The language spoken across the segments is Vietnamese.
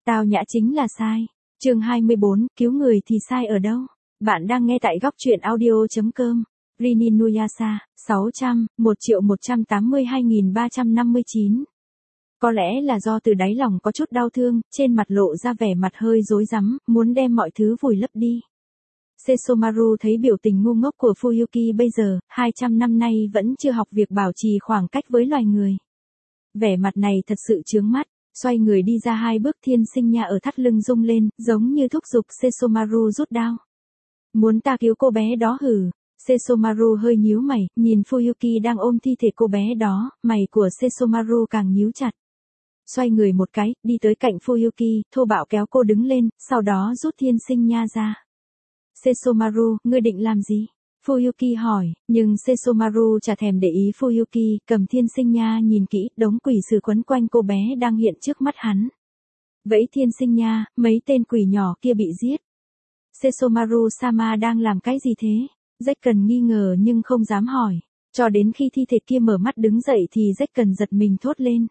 Tao nhã chính là sai. Chương 24, cứu người thì sai ở đâu? Bạn đang nghe tại góc truyện audio.com. Rini Nuyasa, 600, 1.182.359. Có lẽ là do từ đáy lòng có chút đau thương, trên mặt lộ ra vẻ mặt hơi rối rắm, muốn đem mọi thứ vùi lấp đi. Sesomaru thấy biểu tình ngu ngốc của Fuyuki bây giờ, 200 năm nay vẫn chưa học việc bảo trì khoảng cách với loài người. Vẻ mặt này thật sự chướng mắt, xoay người đi ra 2 bước, Thiên Sinh Nha ở thắt lưng rung lên, giống như thúc giục Sesomaru rút đao. Muốn ta cứu cô bé đó hử? Sesomaru hơi nhíu mày, nhìn Fuyuki đang ôm thi thể cô bé đó, mày của Sesomaru càng nhíu chặt. Xoay người một cái, đi tới cạnh Fuyuki, thô bạo kéo cô đứng lên, sau đó rút Thiên Sinh Nha ra. Sesomaru, ngươi định làm gì? Fuyuki hỏi, nhưng Sesomaru chả thèm để ý Fuyuki, cầm Thiên Sinh Nha nhìn kỹ, đống quỷ sứ quấn quanh cô bé đang hiện trước mắt hắn. Vẫy Thiên Sinh Nha, mấy tên quỷ nhỏ kia bị giết. Sesomaru-sama đang làm cái gì thế? Zekken nghi ngờ nhưng không dám hỏi. Cho đến khi thi thể kia mở mắt đứng dậy thì Zekken giật mình thốt lên.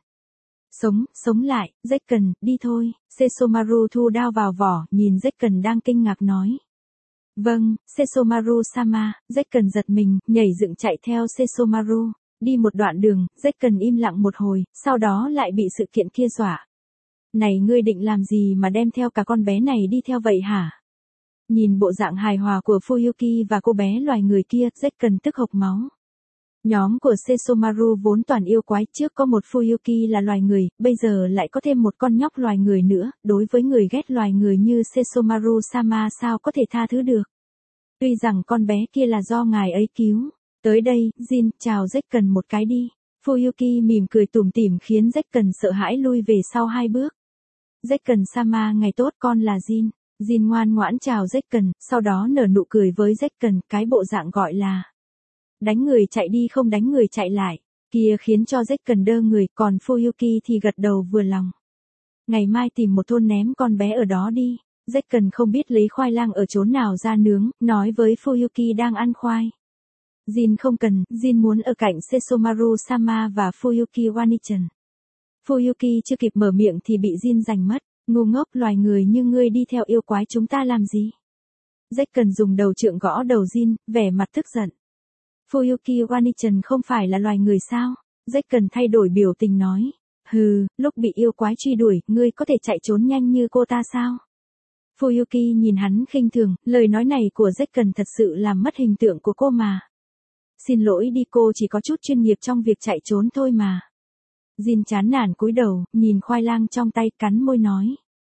Sống lại, Zekken, đi thôi. Sesomaru thu đao vào vỏ, nhìn Zekken đang kinh ngạc nói. Vâng, Sesomaru-sama. Zekken giật mình, nhảy dựng chạy theo Sesomaru. Đi một đoạn đường, Zekken im lặng một hồi, sau đó lại bị sự kiện kia dọa. Này, ngươi định làm gì mà đem theo cả con bé này đi theo vậy hả? Nhìn bộ dạng hài hòa của Fuyuki và cô bé loài người kia, Zekken tức hộc máu. Nhóm của Sesomaru vốn toàn yêu quái, trước có một Fuyuki là loài người, bây giờ lại có thêm một con nhóc loài người nữa, đối với người ghét loài người như Sesomaru-sama sao có thể tha thứ được. Tuy rằng con bé kia là do ngài ấy cứu. Tới đây, Jin, chào Zekken một cái đi. Fuyuki mỉm cười tủm tỉm khiến Zekken sợ hãi lui về sau 2 bước. Zekken-sama, ngày tốt, con là Jin. Jin ngoan ngoãn chào Zekken, sau đó nở nụ cười với Zekken, cái bộ dạng gọi là đánh người chạy đi không đánh người chạy lại, kia khiến cho Zekken đơ người, còn Fuyuki thì gật đầu vừa lòng. Ngày mai tìm một thôn ném con bé ở đó đi. Zekken không biết lấy khoai lang ở chốn nào ra nướng, nói với Fuyuki đang ăn khoai. Jin không cần, Jin muốn ở cạnh Sesomaru-sama và Fuyuki Wanichan. Fuyuki chưa kịp mở miệng thì bị Jin giành mất. Ngu ngốc, loài người như ngươi đi theo yêu quái chúng ta làm gì? Zekken dùng đầu trượng gõ đầu Jin, vẻ mặt tức giận. Fuyuki Wanichan không phải là loài người sao? Zekken thay đổi biểu tình nói. Hừ, lúc bị yêu quái truy đuổi, ngươi có thể chạy trốn nhanh như cô ta sao? Fuyuki nhìn hắn khinh thường, lời nói này của Zekken thật sự làm mất hình tượng của cô mà. Xin lỗi đi, cô chỉ có chút chuyên nghiệp trong việc chạy trốn thôi mà. Jin chán nản cúi đầu, nhìn khoai lang trong tay, cắn môi nói.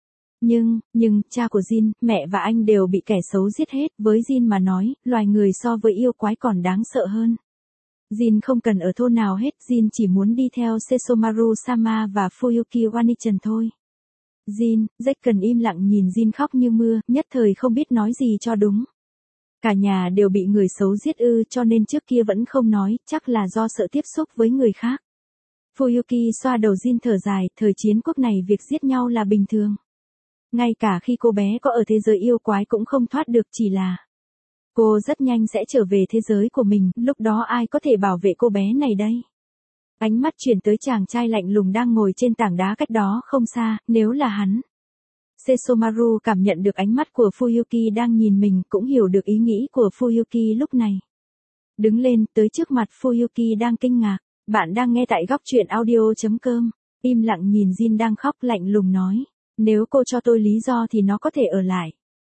Nhưng, cha của Jin, mẹ và anh đều bị kẻ xấu giết hết, với Jin mà nói, loài người so với yêu quái còn đáng sợ hơn. Jin không cần ở thôn nào hết, Jin chỉ muốn đi theo Sesomaru-sama và Fuyuki Wanichan thôi. Jin, Zekken im lặng nhìn Jin khóc như mưa, nhất thời không biết nói gì cho đúng. Cả nhà đều bị người xấu giết ư, cho nên trước kia vẫn không nói, chắc là do sợ tiếp xúc với người khác. Fuyuki xoa đầu Jin thở dài, thời chiến quốc này việc giết nhau là bình thường. Ngay cả khi cô bé có ở thế giới yêu quái cũng không thoát được, chỉ là cô rất nhanh sẽ trở về thế giới của mình, lúc đó ai có thể bảo vệ cô bé này đây? Ánh mắt chuyển tới chàng trai lạnh lùng đang ngồi trên tảng đá cách đó không xa, nếu là hắn. Sesomaru cảm nhận được ánh mắt của Fuyuki đang nhìn mình, cũng hiểu được ý nghĩ của Fuyuki lúc này. Đứng lên, tới trước mặt Fuyuki đang kinh ngạc. Bạn đang nghe tại góc truyện audio.com. Im lặng nhìn Jin đang khóc, lạnh lùng nói. Nếu cô cho tôi lý do thì nó có thể ở lại.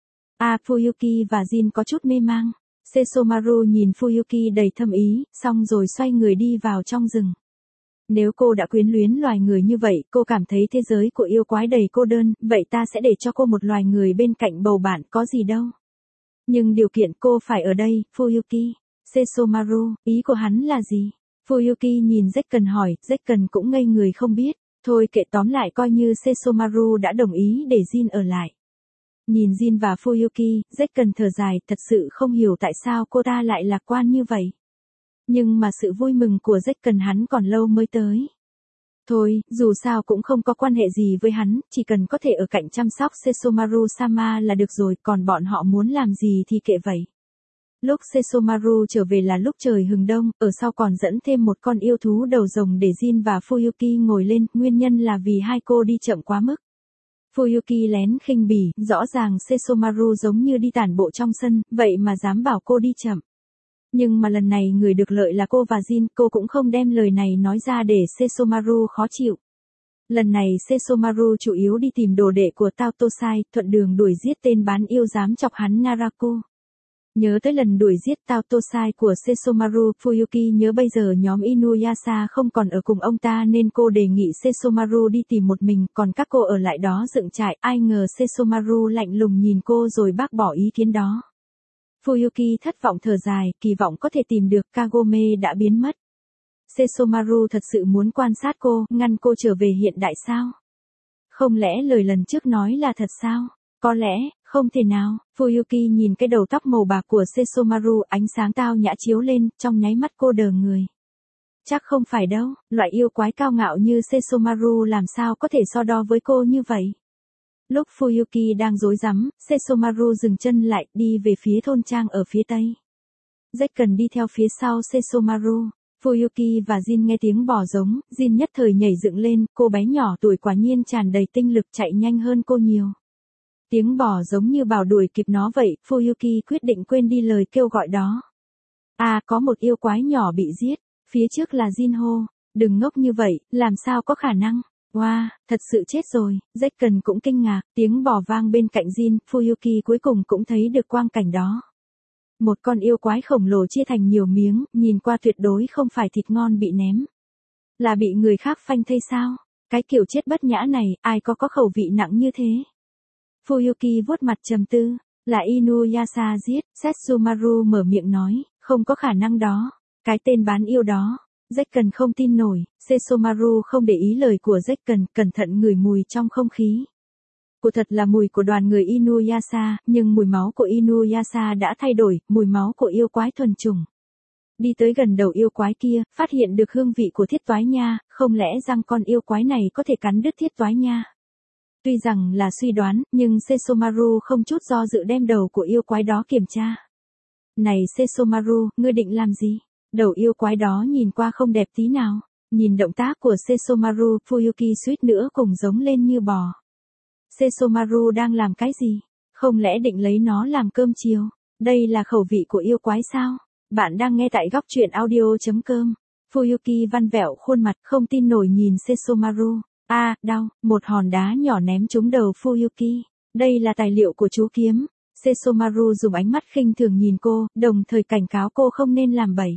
Fuyuki và Jin có chút mê mang. Sesomaru nhìn Fuyuki đầy thâm ý, xong rồi xoay người đi vào trong rừng. Nếu cô đã quyến luyến loài người như vậy, cô cảm thấy thế giới của yêu quái đầy cô đơn, vậy ta sẽ để cho cô một loài người bên cạnh bầu bạn, có gì đâu. Nhưng điều kiện cô phải ở đây, Fuyuki. Sesomaru, ý của hắn là gì? Fuyuki nhìn Zekken hỏi, Zekken cũng ngây người không biết. Thôi kệ, tóm lại coi như Sesomaru đã đồng ý để Jin ở lại. Nhìn Jin và Fuyuki, Zekken thở dài, thật sự không hiểu tại sao cô ta lại lạc quan như vậy. Nhưng mà sự vui mừng của Zekken hắn còn lâu mới tới. Thôi, dù sao cũng không có quan hệ gì với hắn, chỉ cần có thể ở cạnh chăm sóc Sesomaru-sama là được rồi, còn bọn họ muốn làm gì thì kệ vậy. Lúc Sesomaru trở về là lúc trời hừng đông, ở sau còn dẫn thêm một con yêu thú đầu rồng để Jin và Fuyuki ngồi lên, nguyên nhân là vì hai cô đi chậm quá mức. Fuyuki lén khinh bỉ, rõ ràng Sesomaru giống như đi tản bộ trong sân, vậy mà dám bảo cô đi chậm. Nhưng mà lần này người được lợi là cô và Jin, cô cũng không đem lời này nói ra để Sesomaru khó chịu. Lần này Sesomaru chủ yếu đi tìm đồ đệ của Tao Tosai, thuận đường đuổi giết tên bán yêu dám chọc hắn Naraku. Nhớ tới lần đuổi giết Tao Tosai của Sesomaru, Fuyuki nhớ bây giờ nhóm Inuyasha không còn ở cùng ông ta nên cô đề nghị Sesomaru đi tìm một mình, còn các cô ở lại đó dựng trại. Ai ngờ Sesomaru lạnh lùng nhìn cô rồi bác bỏ ý kiến đó. Fuyuki thất vọng thở dài, kỳ vọng có thể tìm được Kagome đã biến mất. Sesomaru thật sự muốn quan sát cô, ngăn cô trở về hiện đại sao? Không lẽ lời lần trước nói là thật sao? Có lẽ, không thể nào. Fuyuki nhìn cái đầu tóc màu bạc của Sesomaru, ánh sáng tao nhã chiếu lên, trong nháy mắt cô đờ người. Chắc không phải đâu, loại yêu quái cao ngạo như Sesomaru làm sao có thể so đo với cô như vậy. Lúc Fuyuki đang rối rắm, Sesomaru dừng chân lại, đi về phía thôn trang ở phía tây. Zekken đi theo phía sau Sesomaru. Fuyuki và Jin nghe tiếng bò giống, Jin nhất thời nhảy dựng lên, cô bé nhỏ tuổi quả nhiên tràn đầy tinh lực chạy nhanh hơn cô nhiều. Tiếng bò giống như bảo đuổi kịp nó vậy, Fuyuki quyết định quên đi lời kêu gọi đó. À, có một yêu quái nhỏ bị giết, phía trước là Jin hô, đừng ngốc như vậy, làm sao có khả năng. Wow, thật sự chết rồi, Zekken cũng kinh ngạc, tiếng bò vang bên cạnh Jin, Fuyuki cuối cùng cũng thấy được quang cảnh đó. Một con yêu quái khổng lồ chia thành nhiều miếng, nhìn qua tuyệt đối không phải thịt ngon bị ném. Là bị người khác phanh thây sao? Cái kiểu chết bất nhã này, ai có khẩu vị nặng như thế? Fuyuki vuốt mặt trầm tư, là Inuyasha giết, Setsumaru mở miệng nói, không có khả năng đó, cái tên bán yêu đó. Zekken không tin nổi, Sesomaru không để ý lời của Zekken, cẩn thận ngửi mùi trong không khí. Của thật là mùi của đoàn người Inuyasha, nhưng mùi máu của Inuyasha đã thay đổi, mùi máu của yêu quái thuần chủng. Đi tới gần đầu yêu quái kia, phát hiện được hương vị của thiết toái nha, không lẽ rằng con yêu quái này có thể cắn đứt thiết toái nha. Tuy rằng là suy đoán, nhưng Sesomaru không chút do dự đem đầu của yêu quái đó kiểm tra. Này Sesomaru, ngươi định làm gì? Đầu yêu quái đó nhìn qua không đẹp tí nào. Nhìn động tác của Sesomaru, Fuyuki suýt nữa cùng giống lên như bò. Sesomaru đang làm cái gì? Không lẽ định lấy nó làm cơm chiều? Đây là khẩu vị của yêu quái sao? Bạn đang nghe tại góc truyện audio.com. Fuyuki văn vẹo khuôn mặt không tin nổi nhìn Sesomaru. À, đau, một hòn đá nhỏ ném trúng đầu Fuyuki. Đây là tài liệu của chú kiếm. Sesomaru dùng ánh mắt khinh thường nhìn cô, đồng thời cảnh cáo cô không nên làm bậy.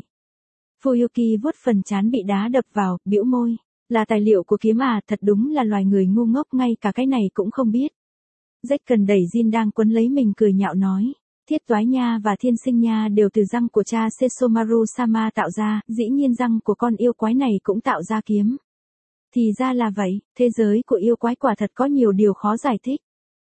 Fuyuki vuốt phần trán bị đá đập vào, bĩu môi. Là tài liệu của kiếm à, thật đúng là loài người ngu ngốc, ngay cả cái này cũng không biết. Zekken đẩy Jin đang quấn lấy mình cười nhạo nói. Thiết toái nha và thiên sinh nha đều từ răng của cha Sesomaru Sama tạo ra, dĩ nhiên răng của con yêu quái này cũng tạo ra kiếm. Thì ra là vậy, thế giới của yêu quái quả thật có nhiều điều khó giải thích.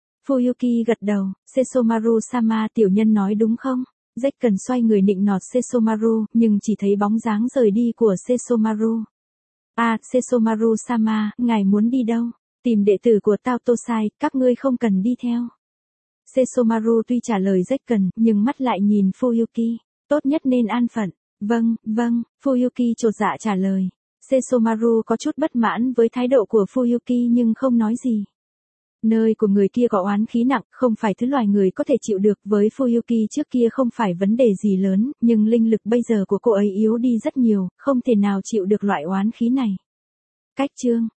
Fuyuki gật đầu, Sesomaru Sama tiểu nhân nói đúng không? Zekken xoay người nịnh nọt Sesomaru, nhưng chỉ thấy bóng dáng rời đi của Sesomaru. À, Sesomaru Sama, ngài muốn đi đâu? Tìm đệ tử của Tao Tosai, các ngươi không cần đi theo. Sesomaru tuy trả lời Zekken, nhưng mắt lại nhìn Fuyuki. Tốt nhất nên an phận. Vâng, Fuyuki chột dạ trả lời. Sesomaru có chút bất mãn với thái độ của Fuyuki nhưng không nói gì. Nơi của người kia có oán khí nặng, không phải thứ loài người có thể chịu được. Với Fuyuki trước kia không phải vấn đề gì lớn, nhưng linh lực bây giờ của cô ấy yếu đi rất nhiều, không thể nào chịu được loại oán khí này. Cách chương